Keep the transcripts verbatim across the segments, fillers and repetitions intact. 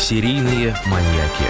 Серийные маньяки.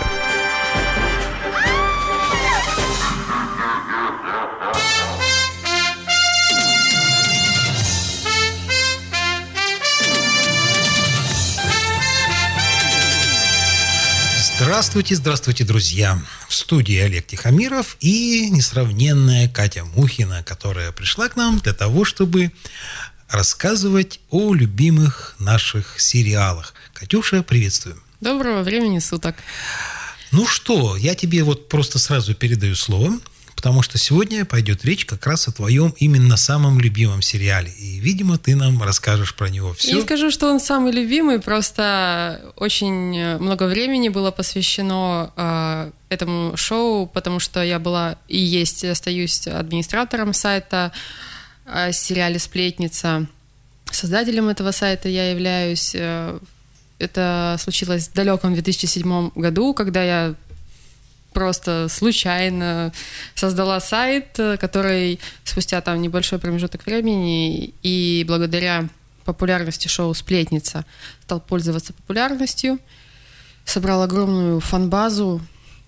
Здравствуйте, здравствуйте, друзья! В студии Олег Тихомиров и несравненная Катя Мухина, которая пришла к нам для того, чтобы рассказывать о любимых наших сериалах. Катюша, приветствуем! Доброго времени суток! Ну что, я тебе вот просто сразу передаю слово, потому что сегодня пойдет речь как раз о твоем именно самом любимом сериале. И, видимо, ты нам расскажешь про него все. Не скажу, что он самый любимый, просто очень много времени было посвящено э, этому шоу, потому что я была и есть, остаюсь администратором сайта о сериале «Сплетница». Создателем этого сайта я являюсь. Это случилось в далеком две тысячи седьмом году, когда я просто случайно создала сайт, который спустя там небольшой промежуток времени и благодаря популярности шоу «Сплетница» стал пользоваться популярностью, собрал огромную фан-базу.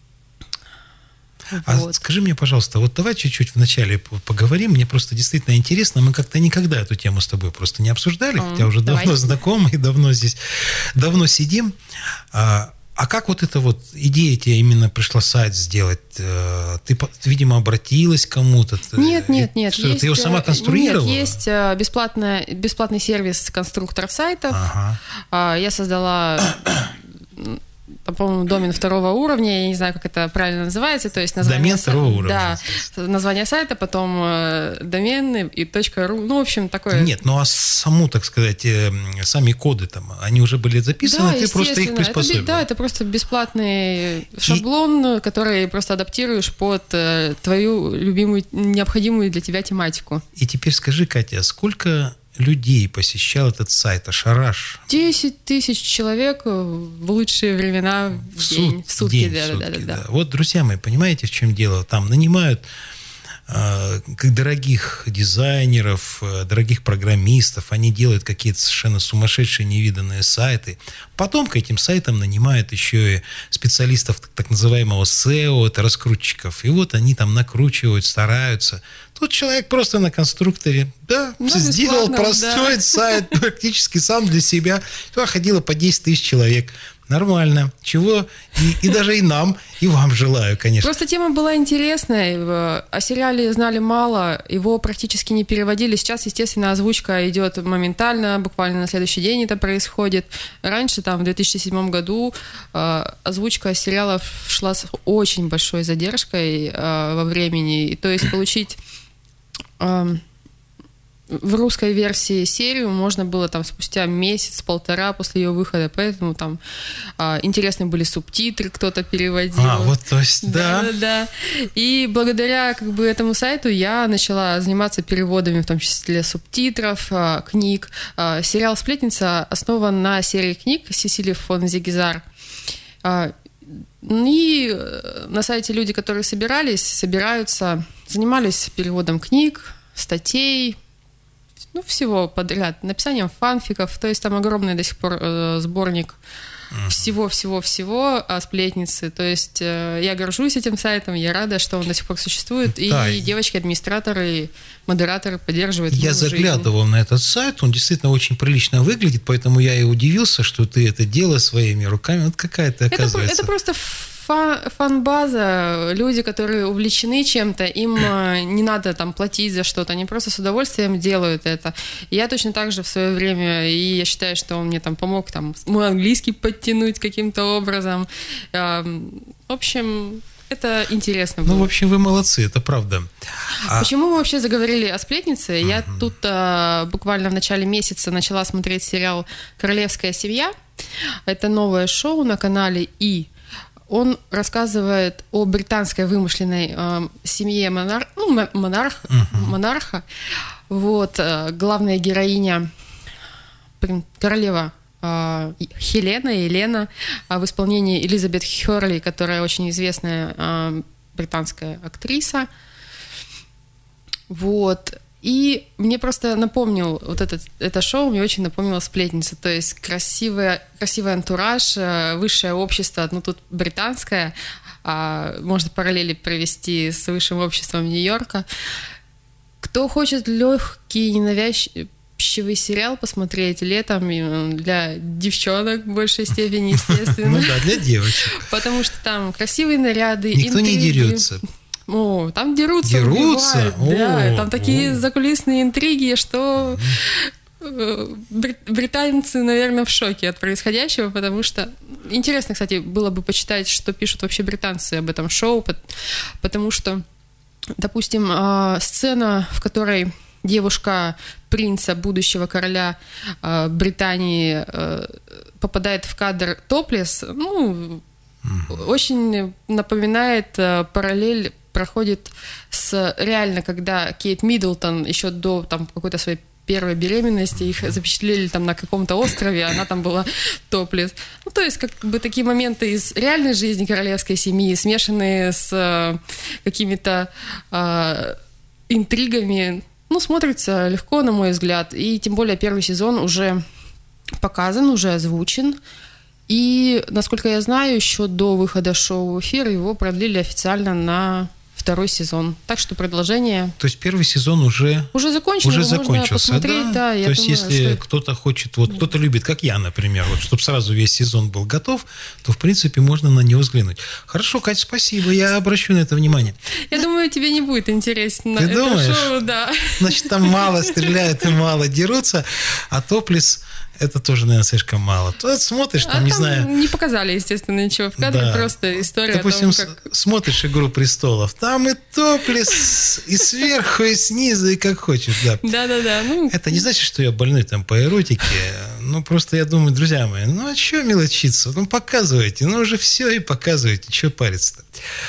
А вот. Скажи мне, пожалуйста, вот давай чуть-чуть вначале поговорим, мне просто действительно интересно, мы как-то никогда эту тему с тобой просто не обсуждали, Mm, хотя уже давай. давно знакомы и давно здесь, давно сидим. А, а как вот эта вот идея тебе именно пришла сайт сделать? Ты, видимо, обратилась к кому-то? Нет, нет, нет. Что, есть, ты его сама конструировала? Нет, есть бесплатная, бесплатный сервис конструктор сайтов. Ага. Я создала... Там, по-моему, домен второго уровня, я не знаю, как это правильно называется, то есть название... Домен второго уровня. Да, название сайта, потом э, домен и .ру, ну, в общем, такое... Нет, ну а саму, так сказать, э, сами коды там, они уже были записаны, да, ты просто их приспособила. Это, да, это просто бесплатный шаблон, и... который просто адаптируешь под э, твою любимую, необходимую для тебя тематику. И теперь скажи, Катя, сколько... людей посещал этот сайт Ашараш? десять тысяч человек в лучшие времена в, в день, суд, в сутки. День, да, в сутки да, да, да. да. Вот, друзья мои, понимаете, в чем дело? Там нанимают э, как дорогих дизайнеров, э, дорогих программистов, они делают какие-то совершенно сумасшедшие, невиданные сайты. Потом к этим сайтам нанимают еще и специалистов так, так называемого сео, это раскрутчиков. И вот они там накручивают, стараются. Тут человек просто на конструкторе, да, ну, сделал простой да. сайт практически сам для себя. Туда ходило по десять тысяч человек. Нормально. Чего? И, и даже и нам, и вам желаю, конечно. Просто тема была интересная. О сериале знали мало, его практически не переводили. Сейчас, естественно, озвучка идет моментально, буквально на следующий день это происходит. Раньше, там, в две тысячи седьмом году, озвучка сериалов шла с очень большой задержкой во времени. И, то есть получить... в русской версии серию можно было там спустя месяц-полтора после ее выхода, поэтому там а, интересны были субтитры, кто-то переводил. А, вот то есть, да. Да, да. И благодаря как бы этому сайту я начала заниматься переводами, в том числе субтитров, а, книг. А, сериал «Сплетница» основан на серии книг Сесили фон Зигизар. А, и на сайте люди, которые собирались, собираются, занимались переводом книг, статей, ну, всего подряд, написанием фанфиков, то есть там огромный до сих пор э, сборник всего-всего-всего о «Сплетнице», то есть э, я горжусь этим сайтом, я рада, что он до сих пор существует, да. И девочки-администраторы, модераторы поддерживают Я заглядывал жизнь. На этот сайт, он действительно очень прилично выглядит, поэтому я и удивился, что ты это делала своими руками, вот какая ты, оказывается. Это, это просто... фан-база, люди, которые увлечены чем-то, им не надо там платить за что-то, они просто с удовольствием делают это. И я точно так же в свое время, и я считаю, что он мне там помог там мой английский подтянуть каким-то образом. В общем, это интересно было. Ну, в общем, вы молодцы, это правда. А... Почему мы вообще заговорили о «Сплетнице»? Uh-huh. Я тут а, буквально в начале месяца начала смотреть сериал «Королевская семья». Это новое шоу на канале «И». Он рассказывает о британской вымышленной э, семье монар... ну, монарх... uh-huh. монарха. Вот, э, главная героиня, королева э, Хелена, Елена, э, в исполнении Элизабет Хёрли, которая очень известная э, британская актриса. Вот. И мне просто напомнил, вот этот, это шоу мне очень напомнило «Сплетница». То есть красивый, красивый антураж, высшее общество, ну тут британское, а можно параллели провести с высшим обществом Нью-Йорка. Кто хочет легкий, ненавязчивый сериал посмотреть летом для девчонок в большей степени, естественно. Ну да, для девочек. Потому что там красивые наряды, никто не дерется. О, там дерутся, дерутся? Да, там такие закулисные интриги, что британцы, наверное, в шоке от происходящего, потому что интересно, кстати, было бы почитать, что пишут вообще британцы об этом шоу, потому что, допустим, сцена, в которой девушка принца, будущего короля Британии, попадает в кадр топлес, ну, очень напоминает параллель, проходит с реально, когда Кейт Миддлтон еще до там какой-то своей первой беременности их запечатлели там на каком-то острове, она там была топлес. Ну, то есть, как бы такие моменты из реальной жизни королевской семьи, смешанные с какими-то э, интригами, ну, смотрится легко, на мой взгляд. И тем более первый сезон уже показан, уже озвучен. И, насколько я знаю, еще до выхода шоу в эфир его продлили официально на второй сезон. Так что продолжение... То есть первый сезон уже... Уже закончен, уже закончился, да? да я То есть думаю, если что... кто-то хочет, вот кто-то любит, как я, например, вот, чтобы сразу весь сезон был готов, то, в принципе, можно на него взглянуть. Хорошо, Катя, спасибо, я обращу на это внимание. Я думаю, тебе не будет интересно Ты это думаешь? шоу, да. Значит, там мало стреляют и мало дерутся, а топлес... Это тоже, наверное, слишком мало. Тут смотришь, там, а не там знаю... не показали, естественно, ничего в кадре, да. просто история Допустим, о том, как... смотришь «Игру престолов», там и топлес, и сверху, и снизу, и как хочешь, да. Да-да-да. Ну... Это не значит, что я больной там по эротике, ну, просто я думаю, друзья мои, ну, а что мелочиться? Ну, показывайте, ну, уже все и показывайте, что париться-то.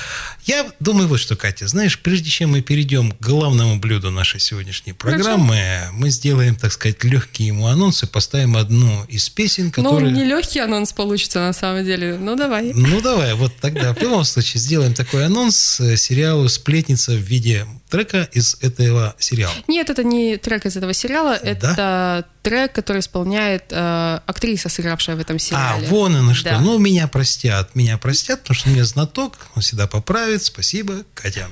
Я думаю, вот что, Катя, знаешь, прежде чем мы перейдем к главному блюду нашей сегодняшней программы, Хорошо. Мы сделаем, так сказать, легкие ему анонсы, поставим одну из песен, которые... Ну, не легкий анонс получится, на самом деле, ну, давай. Ну, давай, вот тогда в любом случае сделаем такой анонс сериалу «Сплетница» в виде трека из этого сериала. Нет, это не трек из этого сериала, да? это трек, который исполняет э, актриса, сыгравшая в этом сериале. А, вон оно что. Да. Ну, меня простят, меня простят, потому что мне знаток, он всегда поправит. Спасибо, Катя.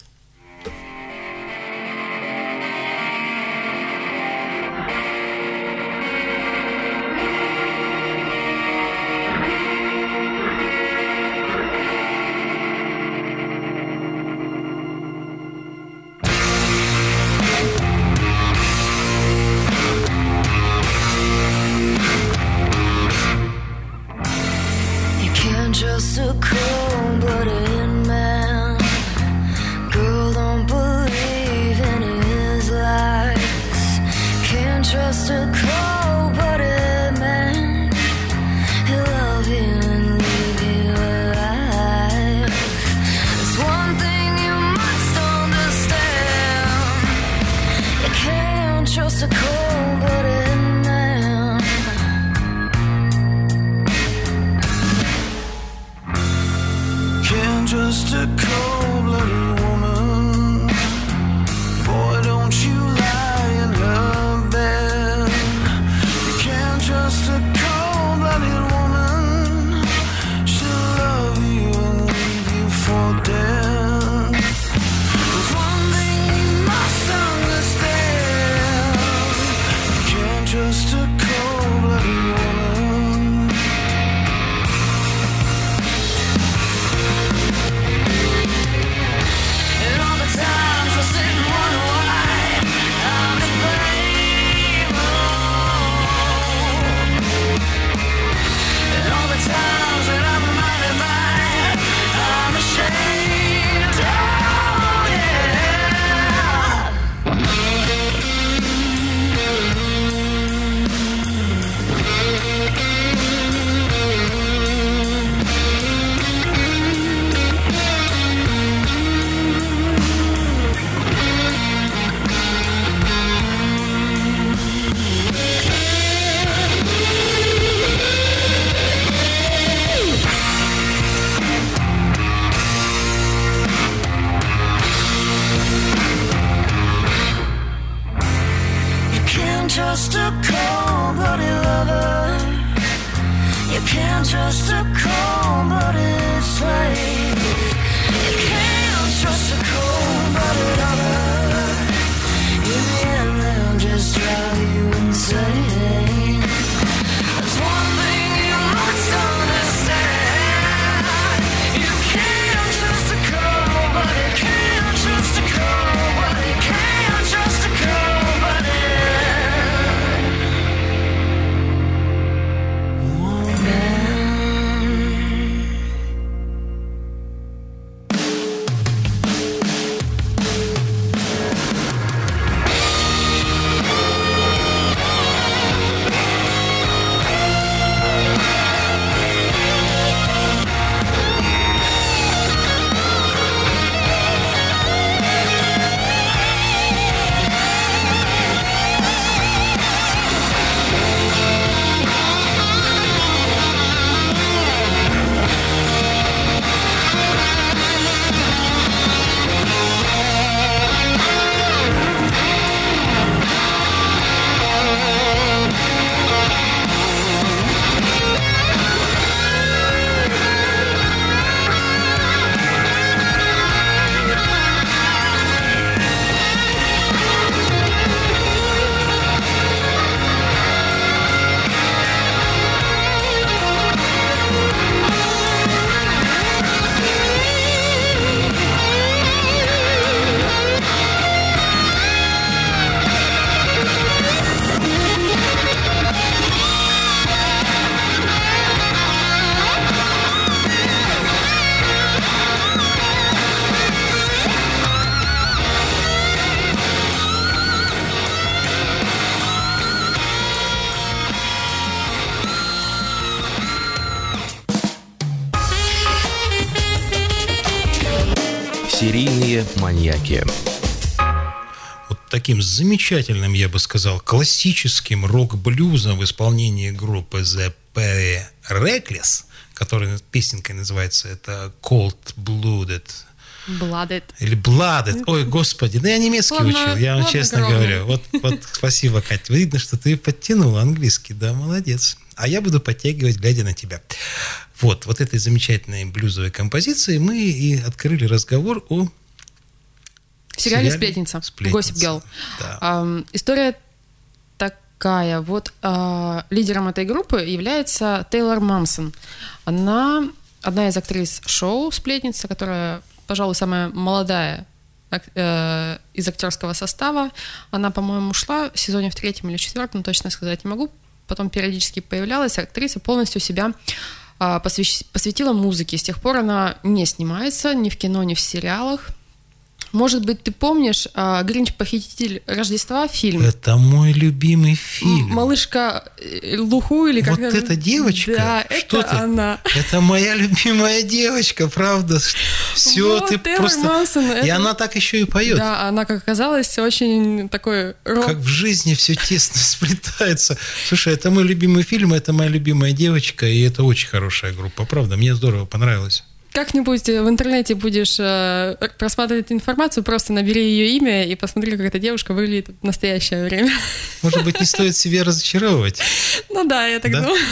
Just a cold-blooded man. Girl, don't believe in his lies. Can't trust a cold-blooded man. He'll love you and leave you alive. There's one thing you must understand. You can't trust a cold-blooded man. Just a cold-blooded woman. Boy, don't you lie in her bed. You can't trust a cold-blooded woman. She'll love you and leave you for dead. There's one thing you must understand. can't trust a cold-blooded lover. You can't trust a cold-blooded slave. You can't trust a cold-blooded lover. In the end, they'll just drive you insane. There's one thing you must understand. You can't trust a cold-blooded, can't trust a cold-blooded, can't trust a cold-blooded woman. Серийные маньяки. Вот таким замечательным, я бы сказал, классическим рок-блюзом в исполнении группы The Perry Reckless, которая песенкой называется это Cold Blooded. Blooded. Или Blooded. Ой, господи, да я немецкий Ладно, учил, я вам ладно, честно громко. говорю. Вот, вот спасибо, Катя. Видно, что ты подтянула английский, да, молодец. А я буду подтягивать, глядя на тебя. Вот, вот этой замечательной блюзовой композицией мы и открыли разговор о В сериале сериале «Сплетница», «Сплетница», Gossip Girl. да. Ам, история такая. Вот а, лидером этой группы является Тейлор Мамсон. Она одна из актрис шоу «Сплетница», которая, пожалуй, самая молодая ак- э, из актерского состава. Она, по-моему, ушла в сезоне в третьем или четвертом, точно сказать не могу. Потом периодически появлялась. Актриса полностью себя а, посвящ- посвятила музыке. С тех пор она не снимается ни в кино, ни в сериалах. Может быть, ты помнишь а, «Гринч. Похититель Рождества» фильм? Это мой любимый фильм. М- Малышка э, Луху или как Вот эта девочка? Да, Что это ты? она. Это моя любимая девочка, правда. Все, Вот, ты Тейлор просто... Мамсон, И это- она так еще и поет. Да, она, как оказалось, очень такой рок. Как в жизни все тесно сплетается. Слушай, это мой любимый фильм, это моя любимая девочка, и это очень хорошая группа, правда. Мне здорово понравилось. Как-нибудь в интернете будешь э, просматривать информацию, просто набери ее имя и посмотри, как эта девушка выглядит в настоящее время. Может быть, не стоит себя разочаровывать. Ну да, я так Да? думаю.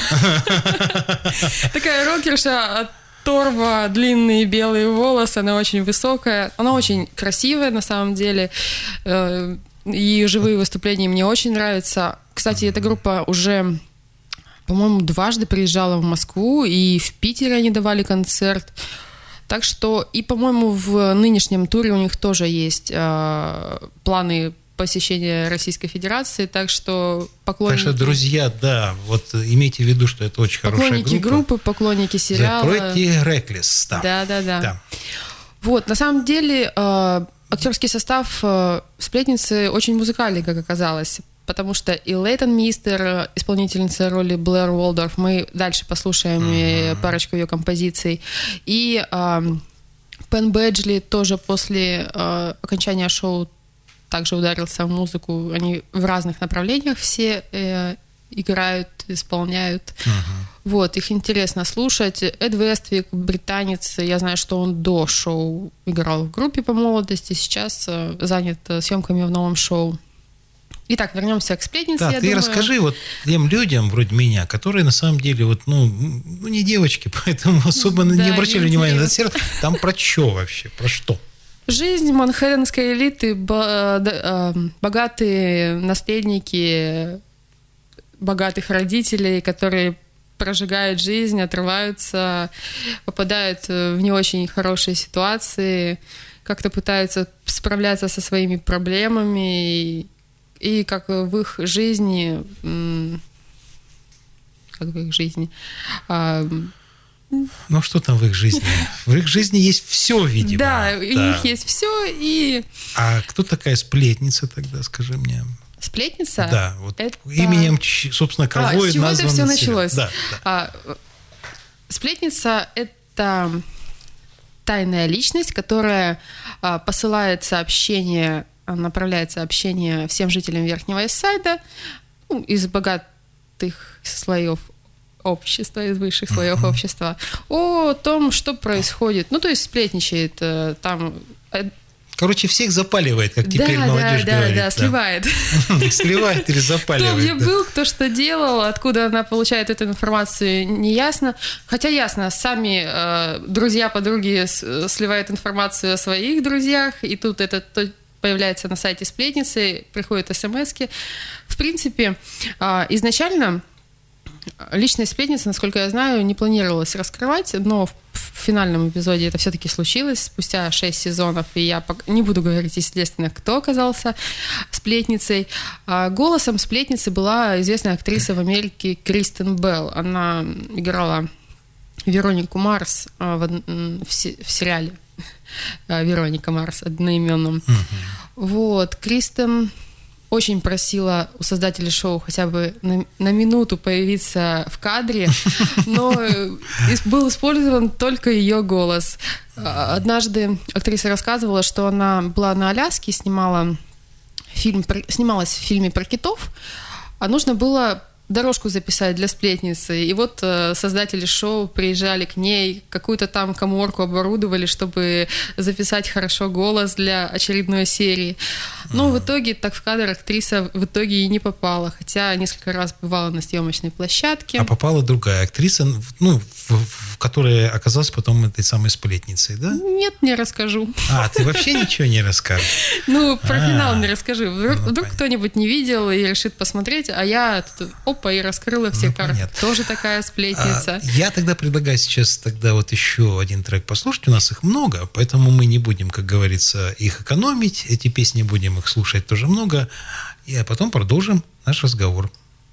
Такая рокерша от торва, длинные белые волосы, она очень высокая, она очень красивая на самом деле, э, и живые выступления мне очень нравятся. Кстати, эта группа уже, по-моему, дважды приезжала в Москву, и в Питере они давали концерт. Так что, и, по-моему, в нынешнем туре у них тоже есть э, планы посещения Российской Федерации, так что поклонники... Так что, друзья, да, вот имейте в виду, что это очень хорошая Поклонники группа. группы, поклонники сериала. The Pretty Reckless. Да. Да, да, да. Да. Вот, на самом деле, э, актерский состав э, «Сплетницы» очень музыкальный, как оказалось, потому что и Лейтон Мистер, исполнительница роли Блэр Уолдорф, мы дальше послушаем mm-hmm. парочку ее композиций, и э, Пен Бэджли тоже после э, окончания шоу также ударился в музыку. Они в разных направлениях все э, играют, исполняют. Uh-huh. Вот, их интересно слушать. Эд Вествик, британец, я знаю, что он до шоу играл в группе по молодости, сейчас э, занят съемками в новом шоу. Итак, вернемся к сплетнице, Да, я ты думаю. расскажи вот тем людям, вроде меня, которые на самом деле вот, ну, ну не девочки, поэтому особо Да, не обращали не внимания на этот интересно. сериал. Там про что вообще? Про что? Жизнь манхэттенской элиты, бо- да, э, богатые наследники богатых родителей, которые прожигают жизнь, отрываются, попадают в не очень хорошие ситуации, как-то пытаются справляться со своими проблемами, и, и как в их жизни, м, как в их жизни, а, Ну, что там в их жизни? В их жизни есть все, видимо. да, у них есть все, и А кто такая сплетница тогда, скажи мне? сплетница. Да, вот это- именем, ч- собственно, кого А, с чего это назван все сериал? началось? Да, да. А, сплетница — это тайная личность, которая а, посылает сообщение, а, направляет сообщение всем жителям Верхнего Иссайда, ну, из богатых слоев общества, из высших слоев Мгм. общества, о том, что происходит. Ну, то есть сплетничает э, там. э, Короче, всех запаливает, как теперь да, молодежь да, говорит. да, да, сливает. Сливает или Кто где запаливает. да. был, кто что делал, откуда она получает эту информацию, не ясно. Хотя ясно, сами э, друзья-подруги с- сливают информацию о своих друзьях, и тут это то- появляется на сайте сплетницы, приходят смски. В принципе, э, изначально личность сплетницы, насколько я знаю, не планировалось раскрывать, но в в финальном эпизоде это все-таки случилось спустя шесть сезонов, и я пок- не буду говорить, естественно, кто оказался сплетницей. А голосом сплетницы была известная актриса в Америке Кристен Белл. Она играла Веронику Марс а, в, од- м, в се- в сериале а, Вероника Марс одноименном. Вот, Кристен очень просила у создателей шоу хотя бы на, на минуту появиться в кадре, но э, ис- был использован только ее голос. А, Однажды актриса рассказывала, что она была на Аляске, снимала фильм, про- снималась в фильме про китов, а нужно было дорожку записать для сплетницы. И вот э, создатели шоу приезжали к ней, какую-то там каморку оборудовали, чтобы записать хорошо голос для очередной серии. Но в итоге так в кадр актриса в итоге и не попала, хотя несколько раз бывала на съемочной площадке. А попала другая актриса, ну, в- в- которая оказалась потом этой самой сплетницей, да? Нет, не расскажу. А, ты вообще ничего не расскажешь? Ну, про А, финал не расскажи. Вдруг, ну, вдруг понятно. кто-нибудь не видел и решит посмотреть, а я тут, опа, и раскрыла все Ну, карты. понятно. Тоже такая А, сплетница. Я тогда предлагаю сейчас тогда вот еще один трек послушать. У нас их много, поэтому мы не будем, как говорится, их экономить. Эти песни будем их слушать тоже много. И а потом продолжим наш разговор.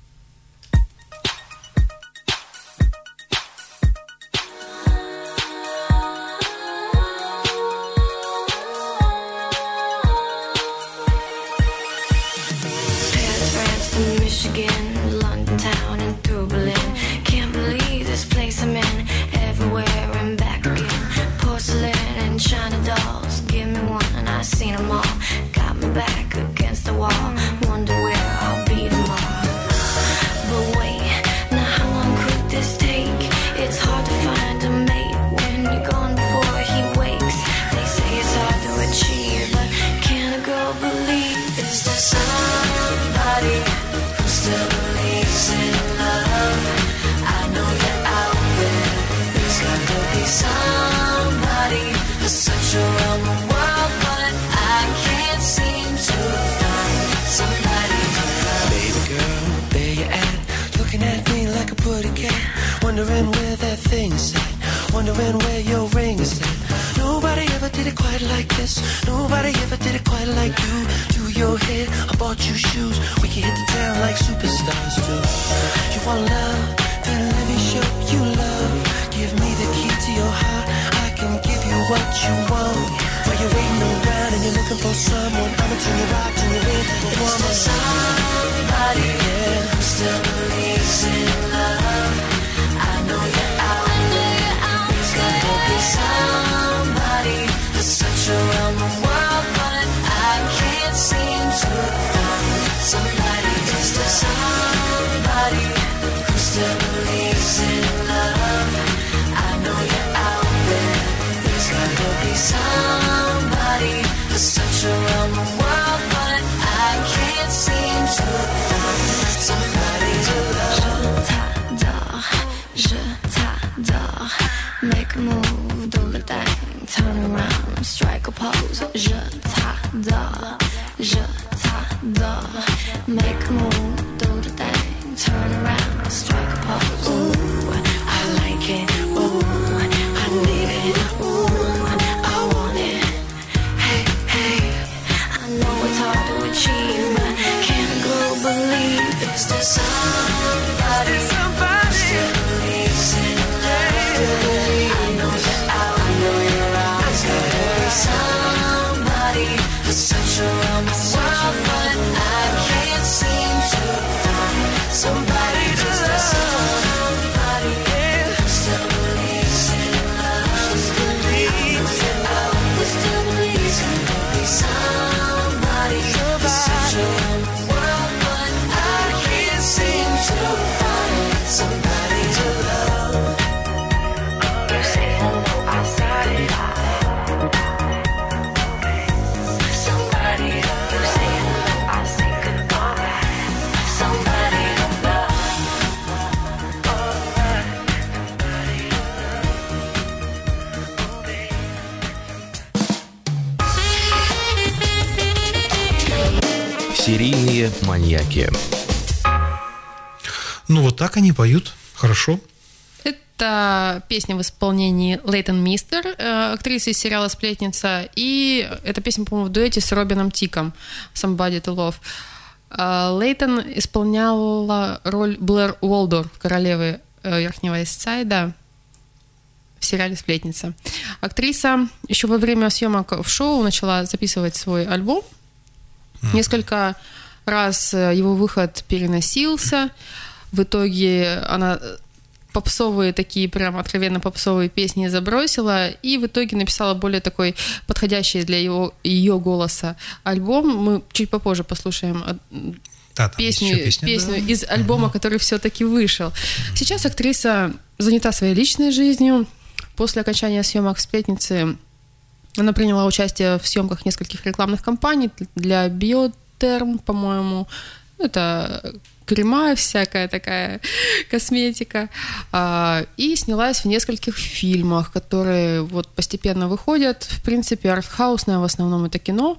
Paris, France to Michigan, London town and through Berlin. Can't believe this place I'm in. Everywhere and back again. Porcelain and China dolls. Give me one, I've seen them all. Got me back against the wall. Wonder where I'll be tomorrow. But wait, now how long could this take? It's hard to find a mate when you're gone before he wakes. They say it's hard to achieve, but can a girl believe? Is there somebody who still believes in love? I know you're out there. There's got to be somebody who's such around the world, but I can't seem to find somebody to love. Baby girl, there you at, looking at me like a pretty cat, wondering where that thing's at, wondering where your ring is at. Nobody ever did it quite like this. Nobody ever did it quite like you. Do your hair, I bought you shoes. We can hit the town like superstars do. You want love? Then let me show you love. Give me the key to your heart. I can give you what you want. While you're waiting around and you're looking for someone, I'ma turn you out, turn you into a Is there somebody who still believes in love? I know you're out there. There's gotta be somebody who's such around the world, but I can't seem to find somebody. Is there somebody who still believes in love? I know you're out there. There's gotta be somebody who's such around the world, but I can't can't seem to find somebody to love. Je t'adore, je t'adore. Make a move, do the thing, turn around, strike a pose. Je t'adore, je t'adore. Make a move, do the thing, turn around, strike a pose. Ooh, I like it. Ooh, I need it. Ooh, I want it. Hey, hey, I know it's hard to achieve, but can't a girl believe it's the somebody, somebody still believes in love. I know that I know your eyes could be somebody, such around the world, but I can't seem to find somebody to love. Somebody still believes in love. Still believes in love. Still believes in love. Somebody, such around the world, but I can't seem to find somebody to love. You say hello, I say goodbye. Somebody, you say hello, I say goodbye. Somebody to love. Серийные маньяки. Ну, вот так они поют. Хорошо. Это песня в исполнении Лейтон Мистер, э, актрисы из сериала «Сплетница». И эта песня, по-моему, в дуэте с Робином Тиком «Somebody to Love». Э, Лейтон исполняла роль Блэр Уолдорф, королевы э, Верхнего Истсайда в сериале «Сплетница». Актриса еще во время съемок в шоу начала записывать свой альбом. Несколько раз его выход переносился. В итоге она попсовые такие, прям откровенно попсовые песни забросила и в итоге написала более такой подходящий для его, ее голоса альбом. Мы чуть попозже послушаем Да, песню, песня, песню да. из альбома, который все-таки вышел. Сейчас актриса занята своей личной жизнью. После окончания съемок «Сплетницы» она приняла участие в съемках нескольких рекламных кампаний для Биотерм, по-моему. Это крема, всякая такая косметика. И снялась в нескольких фильмах, которые вот постепенно выходят. В принципе, артхаусное в основном это кино.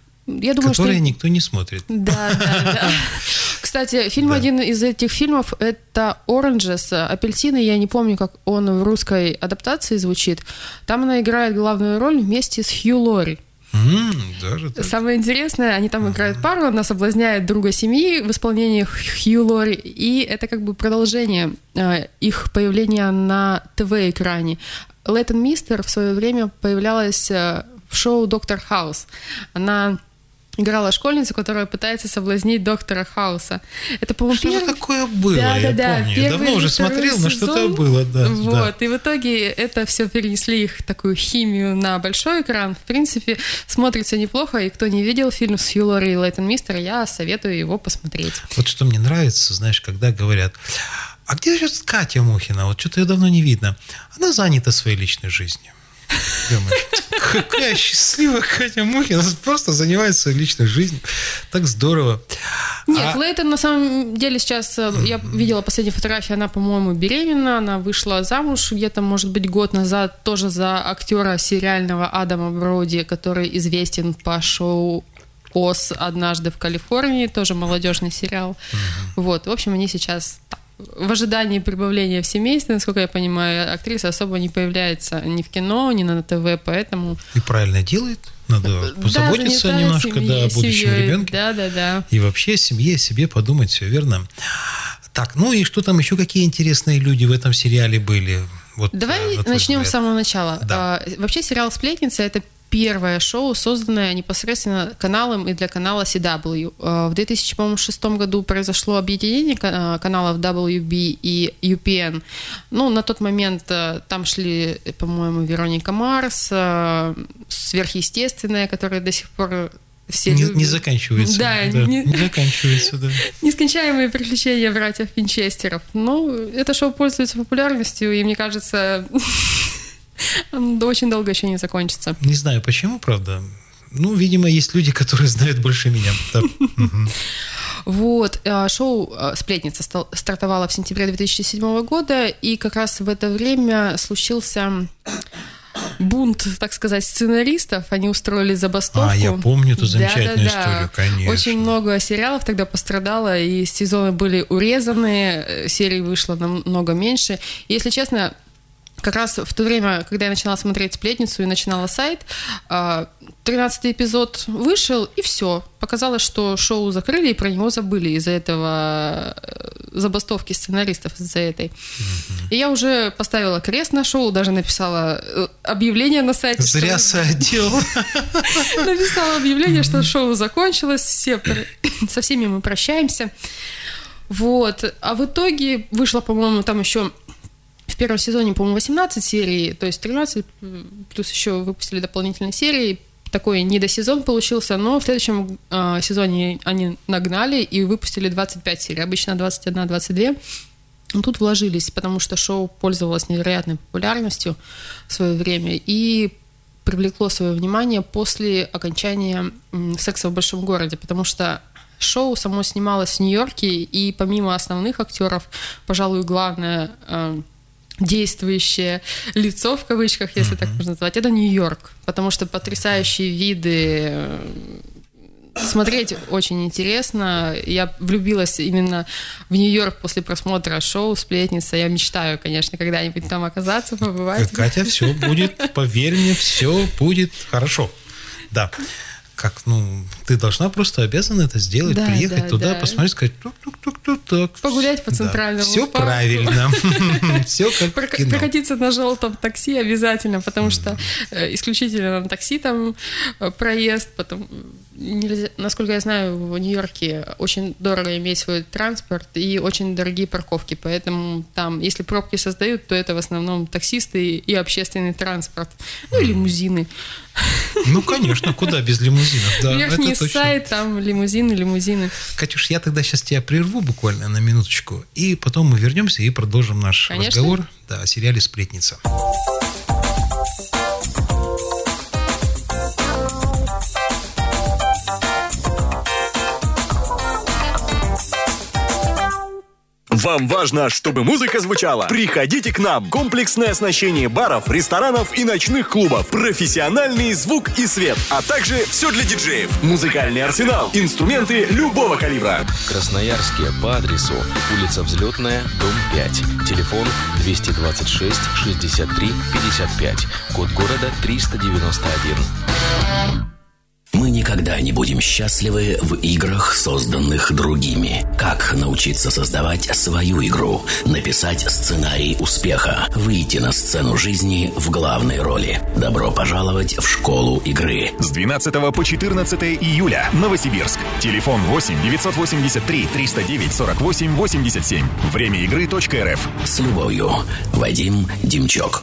Я думаю, Которые что... никто не смотрит. Да, да, да. Кстати, фильм Да. один из этих фильмов — это «Oranges», «Апельсины». Я не помню, как он в русской адаптации звучит. Там она играет главную роль вместе с Хью Лори. М, даже так. Самое интересное, они там играют пару, она соблазняет друга семьи в исполнении Хью Лори, и это как бы продолжение э, их появления на ТВ-экране. Лейтон Мистер в свое время появлялась э, в шоу «Доктор Хаус». Она играла школьницу, которая пытается соблазнить доктора Хауса. Это, по-моему, Что-то первый... такое было, Да, я да, да. помню. Я Первый давно или уже второй смотрел, но что-то сезон. было, да. Вот, да. и в итоге это все перенесли их такую химию на большой экран. В принципе, смотрится неплохо, и кто не видел фильм с Хью Лори и Лейтон Мистер, я советую его посмотреть. Вот что мне нравится, знаешь, когда говорят: а где сейчас Катя Мухина? Вот что-то ее давно не видно. Она занята своей личной жизнью. Думаешь, какая счастливая Катя Мухина, просто занимается своей личной жизнью. Так здорово. Нет, А- Лейтон на самом деле сейчас, э, я видела последние фотографии, она, по-моему, беременна, она вышла замуж где-то, может быть, год назад, тоже за актера сериального Адама Броуди, который известен по шоу «Оз однажды в Калифорнии», тоже молодежный сериал. Вот, в общем, они сейчас так, в ожидании прибавления в семействе, насколько я понимаю, актриса особо не появляется ни в кино, ни на ТВ, поэтому... И правильно делает. Надо позаботиться занята немножко семьей, да, о будущем семьей. ребенке. Да, да, да. И вообще о семье, о себе подумать, все верно. Так, ну и что там еще, какие интересные люди в этом сериале были? Вот, Давай э, на твой начнем взгляд. с самого начала. Да. А, Вообще сериал «Сплетница» — это первое шоу, созданное непосредственно каналом и для канала си дабл ю. А, В две тысячи шестом году произошло объединение ка- каналов дабл ю би и ю пи эн. Ну, на тот момент а, там шли, по-моему, Вероника Марс, а, «Сверхъестественное», которое до сих пор все Не, любят. не заканчивается. Да, да, не- не заканчивается, да. Нескончаемые приключения братьев Винчестеров. Ну, это шоу пользуется популярностью, и мне кажется, оно очень долго еще не закончится. Не знаю почему, правда. Ну, видимо, есть люди, которые знают больше меня. Да. Мгм. Вот, а, шоу а, «Сплетница» стал- стартовало в сентябре две тысячи седьмого года, и как раз в это время случился бунт, так сказать, сценаристов. Они устроили забастовку. А, я помню эту замечательную Да-да-да. историю, конечно. Очень много сериалов тогда пострадало, и сезоны были урезаны, э, серий вышло намного меньше. И, если честно, как раз в то время, когда я начинала смотреть «Сплетницу» и начинала сайт, а, тринадцатый эпизод вышел, и все. Показалось, что шоу закрыли, и про него забыли из-за этого э, забастовки сценаристов, из-за этой. И я уже поставила крест на шоу, даже написала э, объявление на сайте. что- Зря садил. Написала объявление, что шоу закончилось, все, пр- со всеми мы прощаемся. Вот. А в итоге вышло, по-моему, там еще в первом сезоне, по-моему, восемнадцать серий, то есть тринадцать, м, плюс еще выпустили дополнительные серии. Такой недосезон получился, но в следующем э, сезоне они нагнали и выпустили двадцать пять серий, обычно двадцать одна - двадцать две. Но тут вложились, потому что шоу пользовалось невероятной популярностью в свое время и привлекло свое внимание после окончания м, «Секса в большом городе», потому что шоу само снималось в Нью-Йорке, и помимо основных актеров, пожалуй, главное э, действующее лицо, в кавычках, если так можно назвать, это Нью-Йорк, потому что потрясающие виды, э, смотреть очень интересно. Я влюбилась именно в Нью-Йорк после просмотра шоу «Сплетница». Я мечтаю, конечно, когда-нибудь там оказаться, побывать. Катя, все будет, поверь мне, все будет хорошо. Да. Как, ну, ты должна просто обязана это сделать, Да, приехать да, туда, да. посмотреть, сказать, тук-тук-тук-тук. Погулять по Центральному Все парку. правильно. Все как в Прок- кино. Прокатиться на желтом такси обязательно, потому что э, исключительно на такси там э, проезд, потом нельзя, насколько я знаю, в Нью-Йорке очень дорого иметь свой транспорт и очень дорогие парковки, поэтому там, если пробки создают, то это в основном таксисты и общественный транспорт, ну и лимузины. Ну, конечно, куда без лимузинов, да, Верхний это точно. сайт, там лимузины, лимузины. Катюш, я тогда сейчас тебя прерву буквально на минуточку, и потом мы вернемся и продолжим наш Конечно. разговор, да, о сериале «Сплетница». Вам важно, чтобы музыка звучала? Приходите к нам. Комплексное оснащение баров, ресторанов и ночных клубов. Профессиональный звук и свет. А также все для диджеев. Музыкальный арсенал. Инструменты любого калибра. Красноярске по адресу улица Взлетная, дом пять. Телефон двести двадцать шесть шестьдесят три пятьдесят пять. Код города триста девяносто один. Мы никогда не будем счастливы в играх, созданных другими. Как научиться создавать свою игру, написать сценарий успеха, выйти на сцену жизни в главной роли. Добро пожаловать в школу игры. С двенадцатого по четырнадцатое июля. Новосибирск. Телефон восемь девятьсот восемьдесят три триста девять сорок восемь восемьдесят семь. Время игры .рф. С любовью. Вадим Демчок.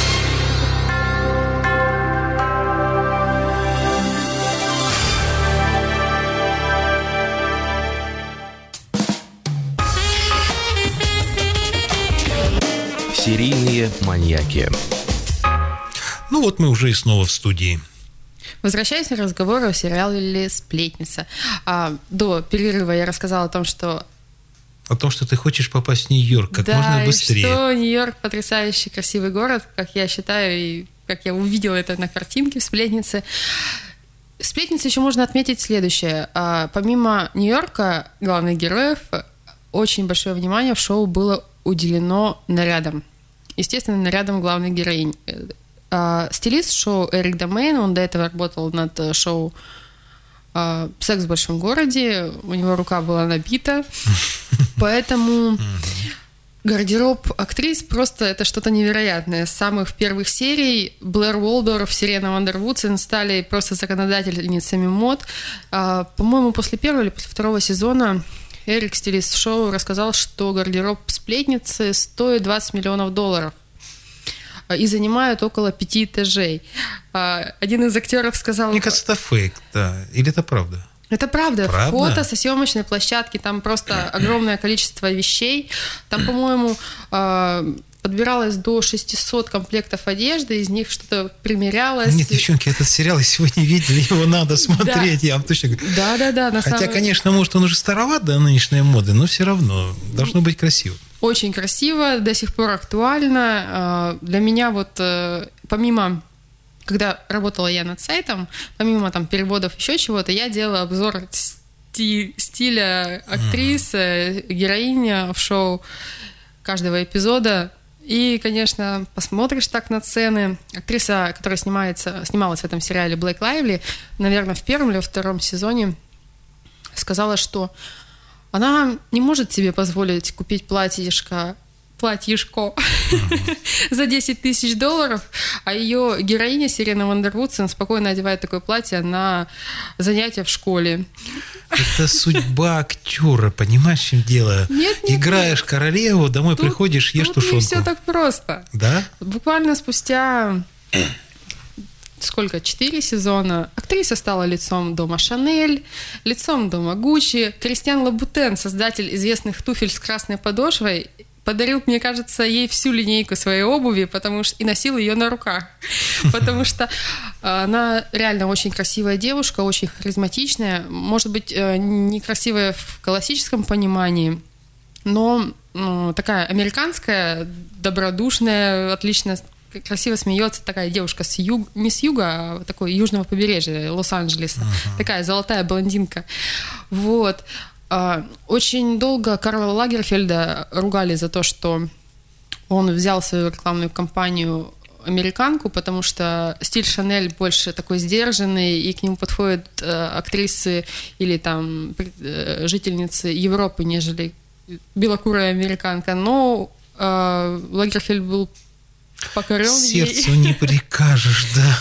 Серийные маньяки. Ну вот мы уже и снова в студии. Возвращаясь к разговору о сериале «Сплетница». А, до перерыва я рассказала о том, что О том, что ты хочешь попасть в Нью-Йорк как да, можно и быстрее. что Нью-Йорк потрясающий красивый город, как я считаю, и как я увидела это на картинке в «Сплетнице». В «Сплетнице» еще можно отметить следующее. А, помимо Нью-Йорка, главных героев, очень большое внимание в шоу было уделено нарядам. Естественно, нарядам главных героинь. А, стилист шоу Эрик Домейн, он до этого работал над шоу а, «Секс в большом городе», у него рука была набита, поэтому гардероб актрис просто это что-то невероятное. С самых первых серий Блэр Уолдорф, Сирена Вандервудсен стали просто законодательницами мод. А, по-моему, после первого или после второго сезона Эрик, стилист шоу, рассказал, что гардероб «Сплетницы» стоит двадцать миллионов долларов и занимает около пяти этажей. Один из актеров сказал... Мне кажется, это фейк, да. Или это правда? Это правда. Правда? Фото со съемочной площадки, там просто огромное количество вещей. Там, по-моему, подбиралась до шестисот комплектов одежды, из них что-то примерялось. Нет, девчонки, этот сериал, если вы не видели, его надо смотреть, я вам точно говорю. Да, да, да. На Хотя, самом... конечно, может, он уже староват до нынешней моды, но все равно должно быть красиво. Очень красиво, до сих пор актуально. Для меня вот помимо, когда работала я над сайтом, помимо там переводов, еще чего-то, я делала обзор сти- стиля актрисы, mm-hmm. героиня в шоу каждого эпизода. И, конечно, посмотришь так на цены. Актриса, которая снимается, снималась в этом сериале, Блейк Лайвли, наверное, в первом или во втором сезоне, сказала, что она не может себе позволить купить платьишко, платьишко uh-huh. за десять тысяч долларов, а ее героиня Сирена Вандервудсен спокойно одевает такое платье на занятия в школе. Это судьба актера, понимаешь, в чем дело? Нет, нет, Играешь нет. королеву, домой тут, приходишь, ешь тут тушенку. Не все так просто. Да? Буквально спустя сколько, четыре сезона, актриса стала лицом дома Шанель, лицом дома Гуччи. Кристиан Лабутен, создатель известных туфель с красной подошвой, подарил, мне кажется, ей всю линейку своей обуви, потому что и носил ее на руках. Потому что она реально очень красивая девушка, очень харизматичная. Может быть, некрасивая в классическом понимании, но ну, такая американская, добродушная, отлично, красиво смеется, такая девушка с юг, не с юга, а такой южного побережья Лос-Анджелеса. Uh-huh. Такая золотая блондинка. Вот. Очень долго Карла Лагерфельда ругали за то, что он взял свою рекламную кампанию американку, потому что стиль Шанель больше такой сдержанный, и к нему подходят актрисы или там жительницы Европы, нежели белокурая американка. Но э, Лагерфельд был покорен сердцу ей. Не прикажешь, да.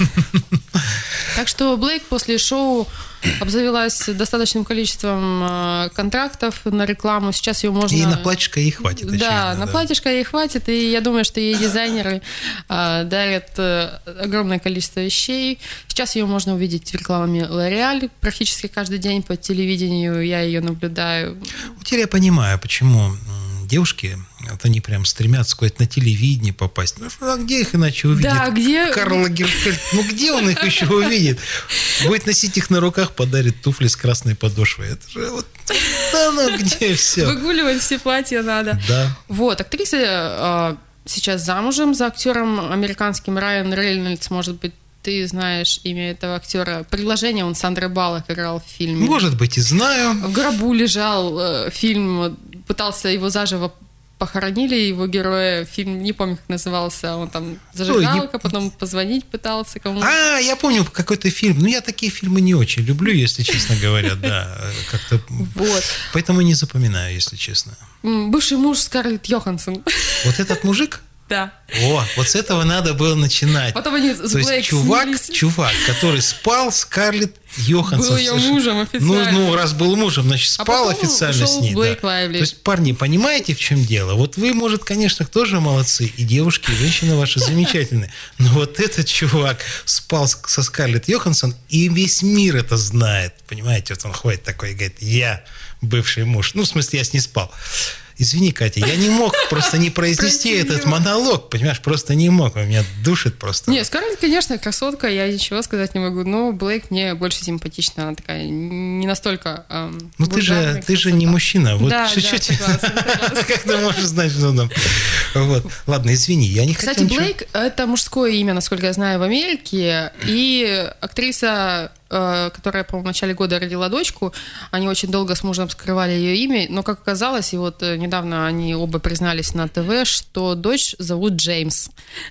Так что Блейк после шоу обзавелась достаточным количеством э, контрактов на рекламу. Сейчас ее можно... И на платьишко ей хватит, очевидно. Да, на да. платьишко ей хватит, и я думаю, что ей дизайнеры э, дарят э, огромное количество вещей. Сейчас ее можно увидеть в рекламе L'Oréal практически каждый день по телевидению. Я ее наблюдаю. Теперь я понимаю, почему девушки, вот они прям стремятся куда-то на телевидение попасть. Ну, а где их иначе увидит? Да, где... Карл Лагерфельд. Ну, где он их еще увидит? Будет носить их на руках, подарит туфли с красной подошвой. Это же вот... Да ну, где все? Выгуливать все платья надо. Да. Вот, актриса э, сейчас замужем за актером американским Райан Рейнольдс, может быть, ты знаешь имя этого актера. «Предложение» он с Сандрой Баллок играл в фильме. Может быть, и знаю. В гробу лежал э, фильм, пытался его заживо похоронили его героя, фильм, не помню, как назывался, он там зажигалка, не... потом позвонить пытался кому-то. А, я помню какой-то фильм, ну я такие фильмы не очень люблю, если честно говоря, да, как-то, вот. Поэтому не запоминаю, если честно. Бывший муж Скарлетт Йоханссон. Вот этот мужик? Да. О, вот с этого надо было начинать. Потом они с То Блейк есть чувак, снились. чувак, который спал с Скарлетт Йоханссон. Был ее мужем официально. Ну, ну, раз был мужем, значит, спал а официально с ней. Блейк Да. Лайвли. То есть, парни, понимаете, в чем дело? Вот вы, может, конечно, тоже молодцы, и девушки, и женщины ваши замечательные, но вот этот чувак спал со Скарлетт Йоханссон, и весь мир это знает. Понимаете, вот он ходит такой и говорит, я бывший муж. Ну, в смысле, я с ней спал. Извини, Катя, я не мог просто не произнести этот монолог, понимаешь, просто не мог, он меня душит просто. Не, Скарлетт, конечно, красотка, я ничего сказать не могу, но Блейк мне больше симпатична, она такая не настолько эм, Ну ты же, ты же не мужчина, вот да, чуть-чуть. Да, согласна, согласна. Как ты можешь знать, что там? Вот. Ладно, извини, я не хотел Кстати, ничего... Блейк — это мужское имя, насколько я знаю, в Америке, и актриса, которая, по-моему, в начале года родила дочку, они очень долго с мужем скрывали ее имя, но, как оказалось, и вот недавно они оба признались на ТВ, что дочь зовут Джеймс.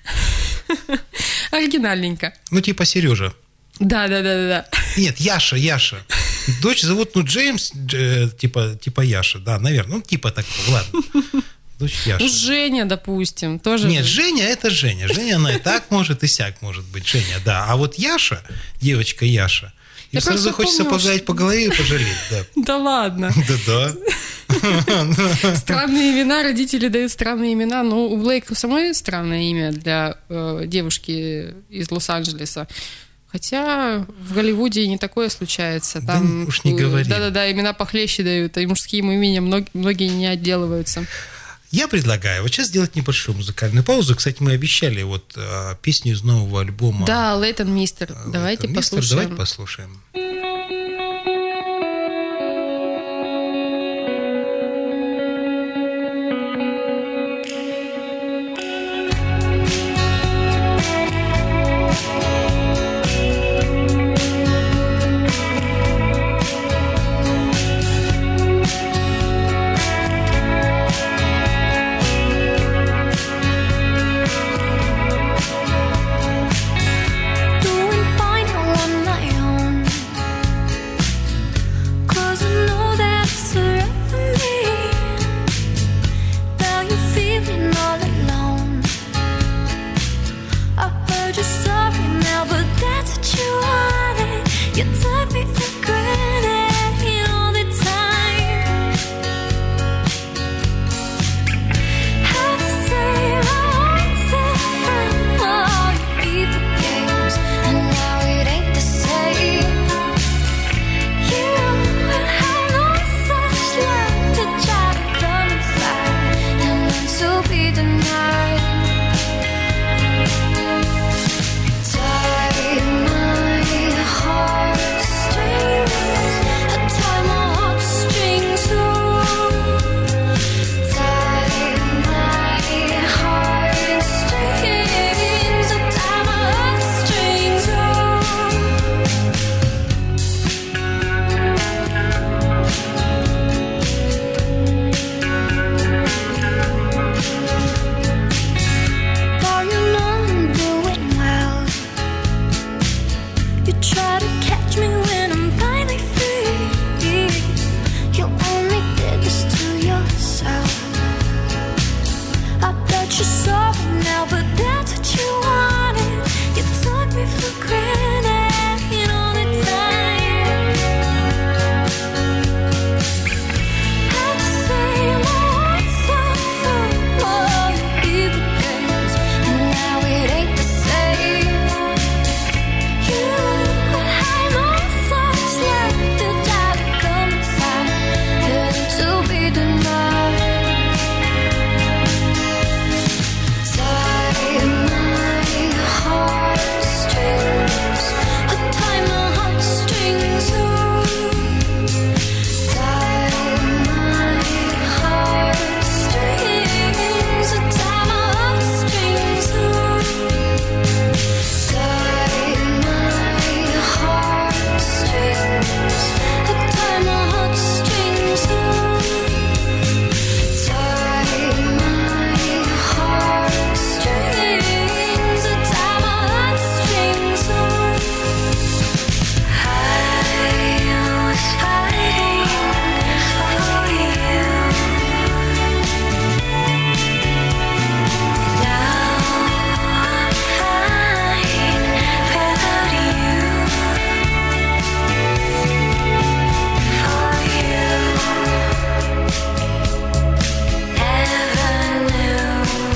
Оригинальненько. Ну, типа Сережа. Да-да-да-да. Нет, Яша, Яша. Дочь зовут, ну, Джеймс, дж, типа, типа Яша, да, наверное, ну, типа такого, ладно. Дочь Яша. Ну, Женя, допустим, тоже. Нет, Женя — это Женя. Женя, она и так может, и сяк может быть. Женя, да. А вот Яша, девочка Яша, и Я сразу хочется помню, погладить что... по голове и пожалеть, да. Да ладно. Да-да. Странные имена, родители дают странные имена. Ну, у Блейк самой странное имя для э, девушки из Лос-Анджелеса. Хотя в Голливуде не такое случается. Там, да уж не говори. Да-да-да, имена похлеще дают, и мужским именем многие, многие не отделываются. Я предлагаю вот сейчас сделать небольшую музыкальную паузу. Кстати, мы обещали вот а, песню из нового альбома. Да, Лейтон Мистер. Лейтон Давайте Мистер. послушаем. Давайте послушаем. Doing fine on my own. 'Cause I know that's right for me. Now you're feeling all alone. I heard you're sorry now, but that's what you wanted. You took me for granted all the time. How to say my words and find all your evil games, and now it ain't the same. You would have no such love to try to come inside and then to be denied. Tie my heartstrings, tie my heartstrings, ooh. Tie my heartstrings, tie my heartstrings, ooh. Now you know I'm doing well. You try to catch me when I'm finally free. You only did this to yourself. I bet you're sorry now, but that's what you wanted. You took me for granted all the time. How to say my words so full of evil games, and now it ain't the same. You have no such love to try to come inside and to be denied. Tie my heartstrings, tie my heartstrings, ooh. Tie my heartstrings, tie my heartstrings, ooh. Tie my heartstrings, tie my heartstrings, ooh. Tie my heartstrings, tie my heartstrings, ooh. I was fighting for you. Now I'm fine without you. For you, never knew.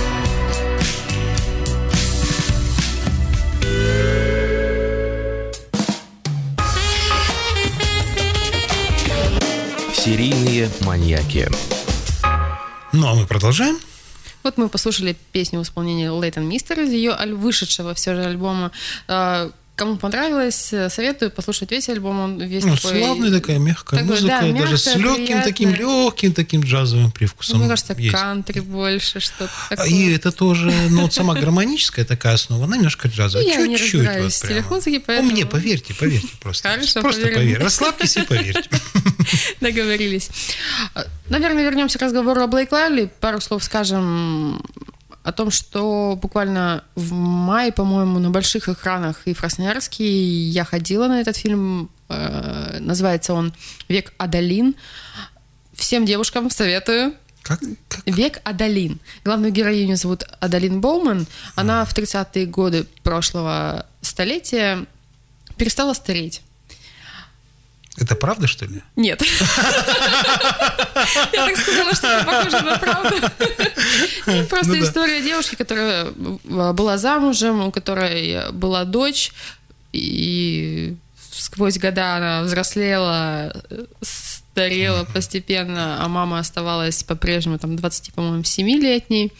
Серийные маньяки. Ну, а мы продолжаем. Вот мы послушали песню в исполнении Лейтон Мистер из ее аль- вышедшего все же альбома. А, Кому понравилось, советую послушать весь альбом. Он весь Ну, такой... славная такая мягкая такой, музыка, да, даже мягкая, с легким приятная. таким, легким таким джазовым привкусом. Мне кажется, есть. кантри больше, что-то такое. И это тоже, ну, вот сама гармоническая такая основа, она немножко джазовая. Я не Чуть-чуть разбираюсь вот в прямо. стилях музыки, Ну, поэтому... мне поверьте, поверьте просто. Хорошо, Просто поверим. поверьте. Расслабьтесь и поверьте. Договорились. Наверное, вернемся к разговору о Блейк Лайвли. Пару слов скажем о том, что буквально в мае, по-моему, на больших экранах и в Красноярске я ходила на этот фильм. Э, называется он «Век Адалин». Всем девушкам советую. Как? Как? «Век Адалин». Главную героиню зовут Адалин Боуман. Она в тридцатые годы прошлого столетия перестала стареть. Это правда, что ли? Нет. Я так сказала, что это похоже на правду. Просто история девушки, которая была замужем, у которой была дочь, и сквозь года она взрослела, старела постепенно, а мама оставалась по-прежнему там двадцать, по-моему, семилетней.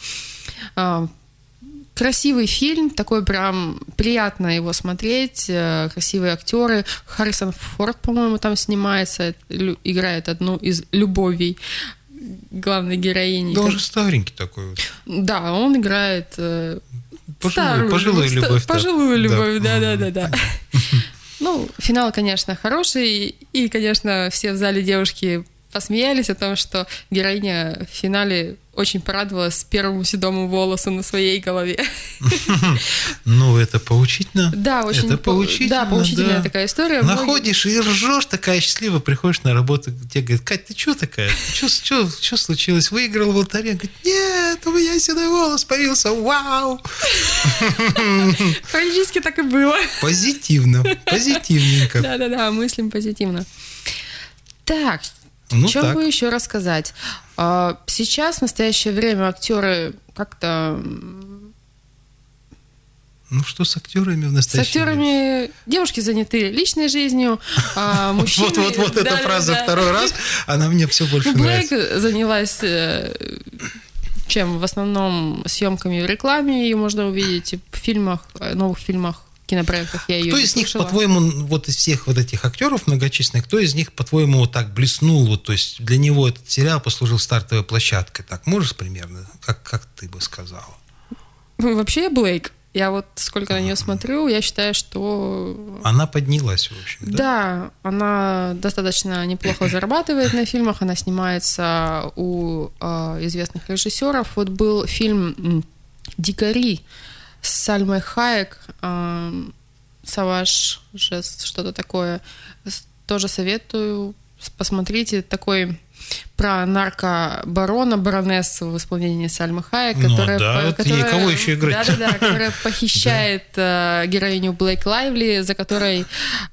Красивый фильм, такой прям приятно его смотреть, красивые актеры. Харрисон Форд, по-моему, там снимается, играет одну из любовей главной героини. Да он же старенький такой вот. Да, он играет пожилую, старую, пожилую любовь. Пожилую да. любовь, да-да-да. Ну, финал, конечно, хороший, и, конечно, все в зале девушки посмеялись о том, что героиня в финале очень порадовалась первому седому волосу на своей голове. Ну, это поучительно. Да, очень это поучительно, да, поучительная да. такая история. Находишь и ржешь, такая счастливая, приходишь на работу, тебе говорят: Кать, ты что такая? Что случилось? Выиграл в лотерею? Говорит: нет, у меня седой волос появился, вау! Практически так и было. Позитивно, позитивненько. Да-да-да, мыслим позитивно. Так, Ну, что так. бы еще рассказать? Сейчас, в настоящее время, актеры как-то... Ну, что с актерами в С настоящее время? актерами девушки заняты личной жизнью, а мужчины... Вот-вот-вот эта фраза второй раз, она мне все больше Блейк нравится. занялась э, чем? В основном съемками в рекламе, ее можно увидеть в фильмах, новых фильмах, кинопроектах. Я ее Кто из них, слушала. по-твоему, вот из всех вот этих актеров многочисленных, кто из них, по-твоему, вот так блеснул, вот, то есть для него этот сериал послужил стартовой площадкой? Так, можешь примерно? Как, как ты бы сказала? Вообще Блейк. Я вот сколько на нее смотрю, я считаю, что... Она поднялась, в общем, да? Да, она достаточно неплохо зарабатывает на фильмах, она снимается у э, известных режиссеров. Вот был фильм «Дикари» с Сальмой Хайек, э, «Саваж», что-то такое. Тоже советую, посмотрите. Такой про наркобарона, баронессу в исполнении Сальмы Хайек, Ну, которая, да, по, это которая, ей кого еще играть? Да-да-да, которая похищает э, героиню Блейк Лайвли, за которой,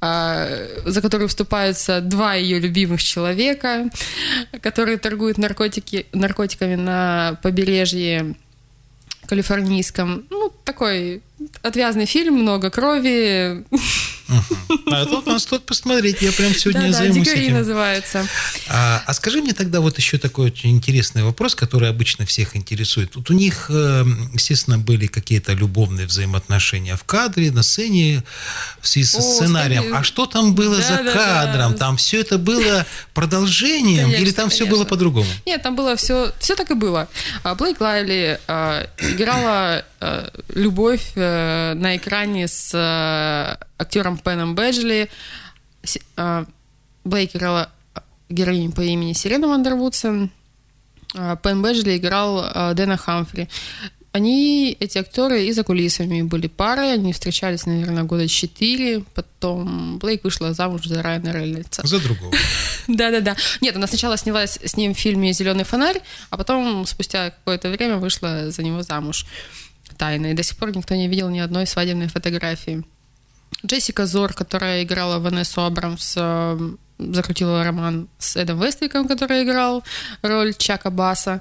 э, за которую вступаются два ее любимых человека, которые торгуют наркотики, наркотиками на побережье калифорнийском. Ну, такой отвязный фильм, много крови. Uh-huh. А тут нас тут посмотреть, я прям сегодня Да-да, займусь «Дикари» этим. называется. А, а скажи мне тогда вот еще такой очень интересный вопрос, который обычно всех интересует. Вот у них, естественно, были какие-то любовные взаимоотношения в кадре, на сцене, в связи со О, сценарием. скорее. А что там было Да, за да, кадром? да. Там все это было продолжением, Конечно, или там все конечно. было по-другому? Нет, там было все, все так и было. А, Блейк Лайвли а, играла а, любовь а, на экране с а, актером Пеном Бэджли. С- а, Блейк играла героиню по имени Сирена Вандервудсен. а, Пен Бэджли играл а, Дэна Хамфри. Они, эти актеры, и за кулисами были парой. Они встречались, наверное, года четыре. Потом Блейк вышла замуж за Райана Рейнольдса. За другого. Да-да-да. Нет, она сначала снялась с ним в фильме «Зеленый фонарь», а потом спустя какое-то время вышла за него замуж тайно. И до сих пор никто не видел ни одной свадебной фотографии. Джессика Зор, которая играла Ванессу Абрамс, э, закрутила роман с Эдом Вествиком, который играл роль Чака Басса.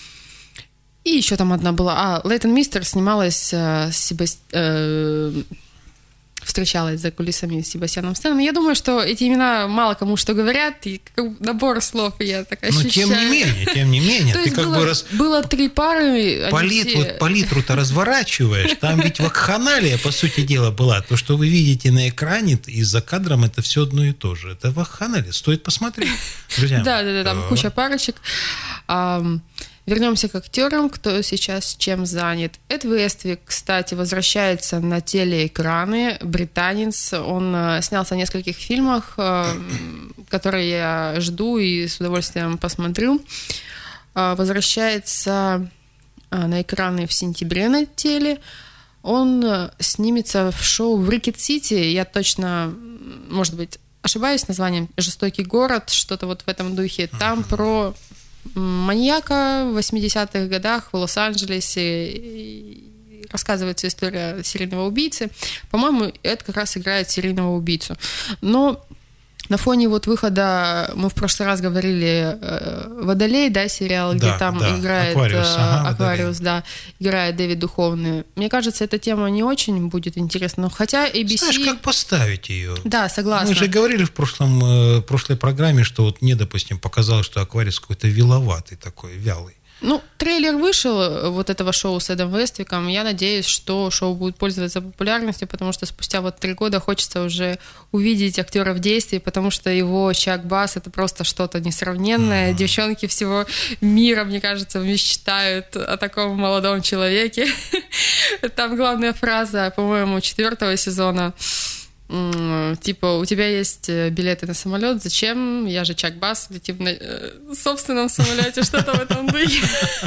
И еще там одна была. А, Лейтон Мистер снималась э, с Себас... э, встречалась за кулисами с Себастьяном Стэном. Я думаю, что эти имена мало кому что говорят, и как набор слов я так Но ощущаю. тем не менее, тем не менее, То ты есть как было, бы раз... было три пары. они Палит, все- вот палитру-то разворачиваешь, там ведь вакханалия, по сути дела, была. То, что вы видите на экране и за кадром, это все одно и то же. Это вакханалия, стоит посмотреть, друзья. Да, да, да, там Да. куча парочек. Ам, Вернемся к актерам, кто сейчас чем занят. Эд Вествик, кстати, возвращается на телеэкраны. Британец. Он э, снялся в нескольких фильмах, э, которые я жду и с удовольствием посмотрю. Э, Возвращается э, на экраны в сентябре на теле. Он э, снимется в шоу в Рикет-Сити. Я точно, м, может быть, ошибаюсь названием, «Жестокий город», что-то вот в этом духе. Там про маньяка в восьмидесятых годах в Лос-Анджелесе. И рассказывается история серийного убийцы. По-моему, это как раз играет серийного убийцу. Но на фоне вот выхода, мы в прошлый раз говорили, «Водолей», да, сериал, где Да, там да, играет «Аквариус», ага, Аквариус, да, играет Дэвид Духовный. Мне кажется, эта тема не очень будет интересна, хотя эй би си... Знаешь, как поставить ее? Да, согласна. Мы же говорили в прошлом, э, прошлой программе, что вот мне, допустим, показалось, что «Аквариус» какой-то виловатый такой, вялый. Ну, трейлер вышел вот этого шоу с Эдом Вествиком. Я надеюсь, что шоу будет пользоваться популярностью, потому что спустя вот три года хочется уже увидеть актера в действии, потому что его Чак Басс — это просто что-то несравненное. Mm-hmm. Девчонки всего мира, мне кажется, мечтают о таком молодом человеке. Там главная фраза, по-моему, четвертого сезона. Типа, у тебя есть билеты на самолет, зачем? Я же Чак Басс, летим на э, собственном самолете, что-то в этом духе.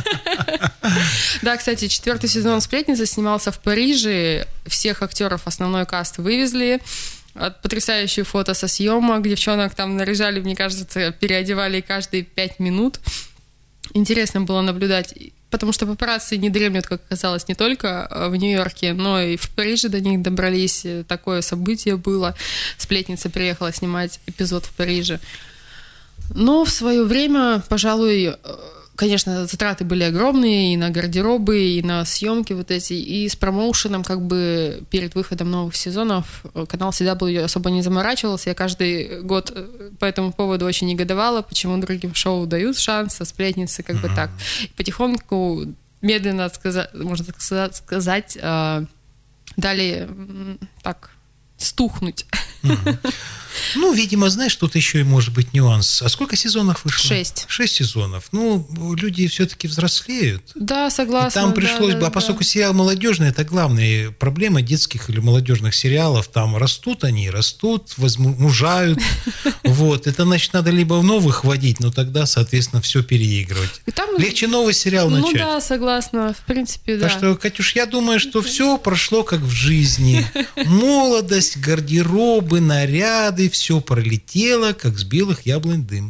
Да, кстати, четвертый сезон «Сплетницы» снимался в Париже, всех актеров основной каст вывезли, потрясающие фото со съемок, девчонок там наряжали, мне кажется, переодевали каждые пять минут. Интересно было наблюдать, потому что папарацци не дремлют, как оказалось, не только в Нью-Йорке, но и в Париже до них добрались. Такое событие было. «Сплетница» приехала снимать эпизод в Париже. Но в свое время, пожалуй, конечно, затраты были огромные и на гардеробы, и на съемки вот эти, и с промоушеном как бы перед выходом новых сезонов канал си дабл ю особо не заморачивался. Я каждый год по этому поводу очень негодовала, почему другим шоу дают шанс, а «Сплетницы» как бы так. И потихоньку, медленно, можно так сказать, дали так стухнуть. Ну, видимо, знаешь, тут еще и может быть нюанс. А сколько сезонов вышло? Шесть. Шесть сезонов. Ну, люди все-таки взрослеют. Да, согласна. И там пришлось да, бы, да, а поскольку да. сериал молодежный, это главная проблема детских или молодежных сериалов. Там растут они, растут, возмужают. Вот. Это, значит, надо либо в новых вводить, но тогда, соответственно, все переигрывать. Там... Легче новый сериал начать. Ну да, согласна. В принципе, да. Так что, Катюш, я думаю, что все прошло как в жизни. Молодость, гардеробы, наряды, все пролетело, как с белых яблонь дым.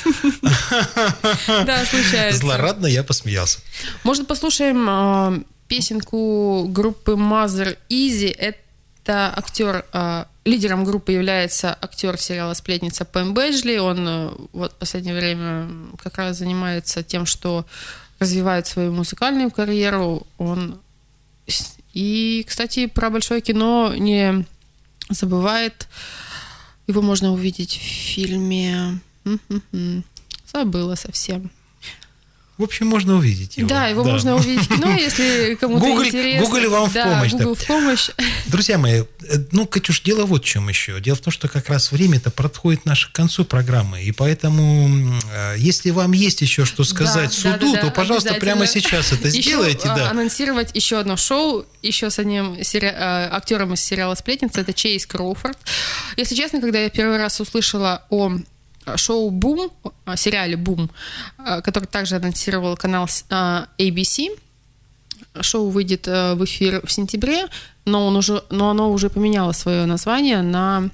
Да, случается. Злорадно я посмеялся. Может, послушаем э, песенку группы Mother Easy. Это актер, э, лидером группы является актер сериала «Сплетница» Пэм Бэджли. Он э, вот в последнее время как раз занимается тем, что развивает свою музыкальную карьеру. Он и, кстати, про большое кино не забывает. Его можно увидеть в фильме... Забыла совсем. В общем, можно увидеть его. Да, его да. можно увидеть в кино, если кому-то Google, интересно. Google вам да, в помощь. Google да. в помощь. Друзья мои, ну, Катюш, дело вот в чем еще. Дело в том, что как раз время-то подходит наше к концу программы, и поэтому, если вам есть еще что сказать да, суду, да, да, то, пожалуйста, прямо сейчас это еще сделайте. Да. Анонсировать еще одно шоу, еще с одним сери... актером из сериала «Сплетница», это Чейз Кроуфорд. Если честно, когда я первый раз услышала о шоу «Бум», сериале «Бум», который также анонсировал канал эй би си. Шоу выйдет в эфир в сентябре, но, он уже, но оно уже поменяло свое название на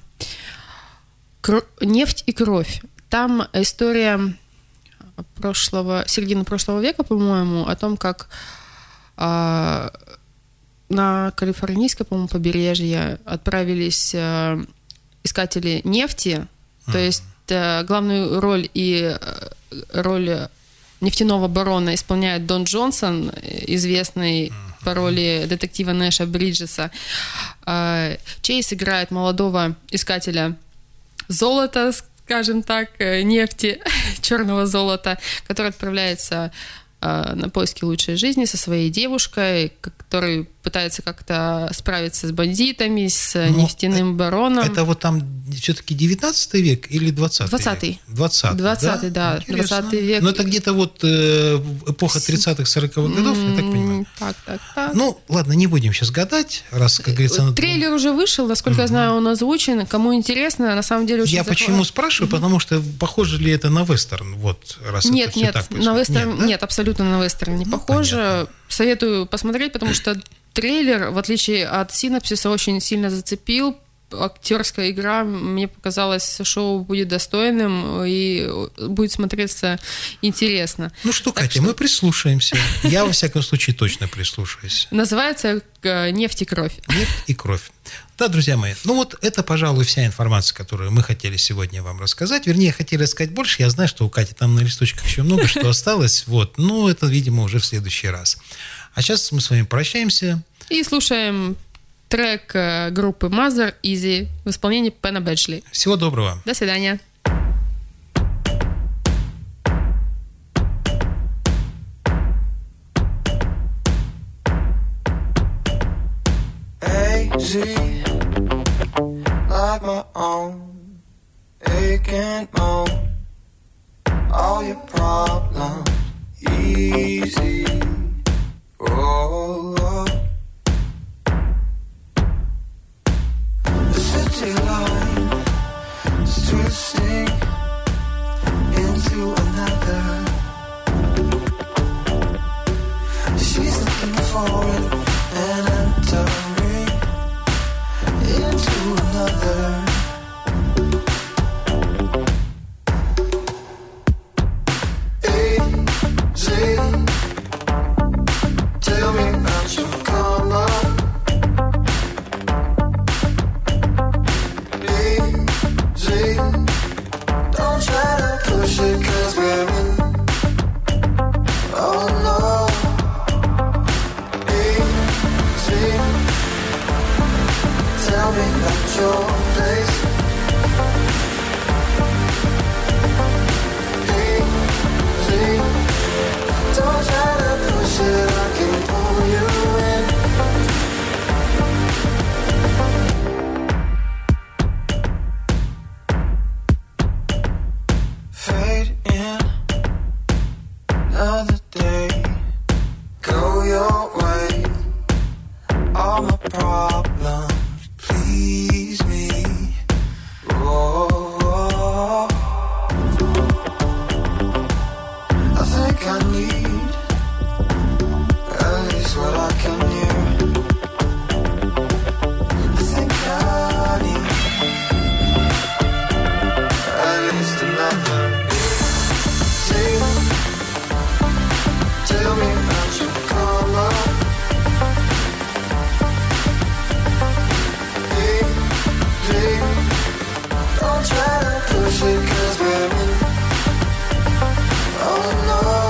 «Нефть и кровь». Там история прошлого, середины прошлого века, по-моему, о том, как а, на калифорнийское, по-моему, побережье отправились а, искатели нефти, то есть главную роль и роль нефтяного барона исполняет Дон Джонсон, известный по роли детектива Нэша Бриджеса. Чейз играет молодого искателя золота, скажем так, нефти, черного золота, который отправляется на поиски лучшей жизни со своей девушкой, который пытается как-то справиться с бандитами, с Но нефтяным бароном. Это вот там все-таки девятнадцатый век или двадцатый? двадцатый. двадцатый, двадцатый, да, да двадцатый век. Но это где-то вот э, эпоха тридцатых-сороковых годов, я так понимаю. Так, так, так. Ну, ладно, не будем сейчас гадать, раз, как говорится... Трейлер надо... уже вышел, насколько mm-hmm. я знаю, он озвучен. Кому интересно, на самом деле очень Я захват... почему спрашиваю, mm-hmm. потому что похоже ли это на вестерн? Вот, раз нет, это нет, так на вестерн, нет, да? нет, абсолютно на вестерн не ну, похоже. Понятно. Советую посмотреть, потому что трейлер, в отличие от синопсиса, очень сильно зацепил. актерская игра, мне показалось, шоу будет достойным и будет смотреться интересно. Ну что, Так Катя, что... мы прислушаемся. Я, во всяком случае, точно прислушаюсь. Называется «Нефть и кровь». Нефть и кровь. Да, друзья мои, ну вот это, пожалуй, вся информация, которую мы хотели сегодня вам рассказать. Вернее, хотели сказать больше. Я знаю, что у Кати там на листочках еще много что осталось. Вот, ну, это, видимо, уже в следующий раз. А сейчас мы с вами прощаемся. И слушаем трек группы Mother Easy в исполнении Пена Бэджли. Всего доброго. До свидания. Z, like my own, it can't moan all your problems easy. Oh, oh. The city line is twisting into another. She's looking for it and entering into another. Easy, tell me about your karma. Easy, don't try to push it 'cause we're in. Oh no. Easy, tell me about your place. Easy, don't try to push it, I can pull you in. Fade in, another day, go your way. All my problems please me. Oh, I think I need at least what I can hear. I think I need at least another. See, tell me about your karma. Don't try to push it 'cause we're in. Oh no.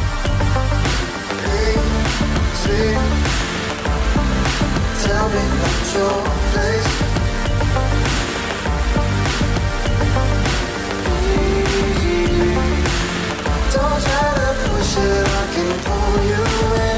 Easy, tell me about your place. Easy, don't try to push it, I can pull you in.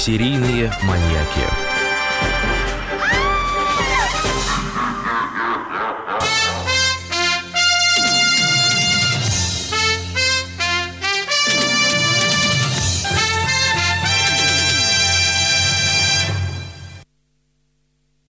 Серийные маньяки.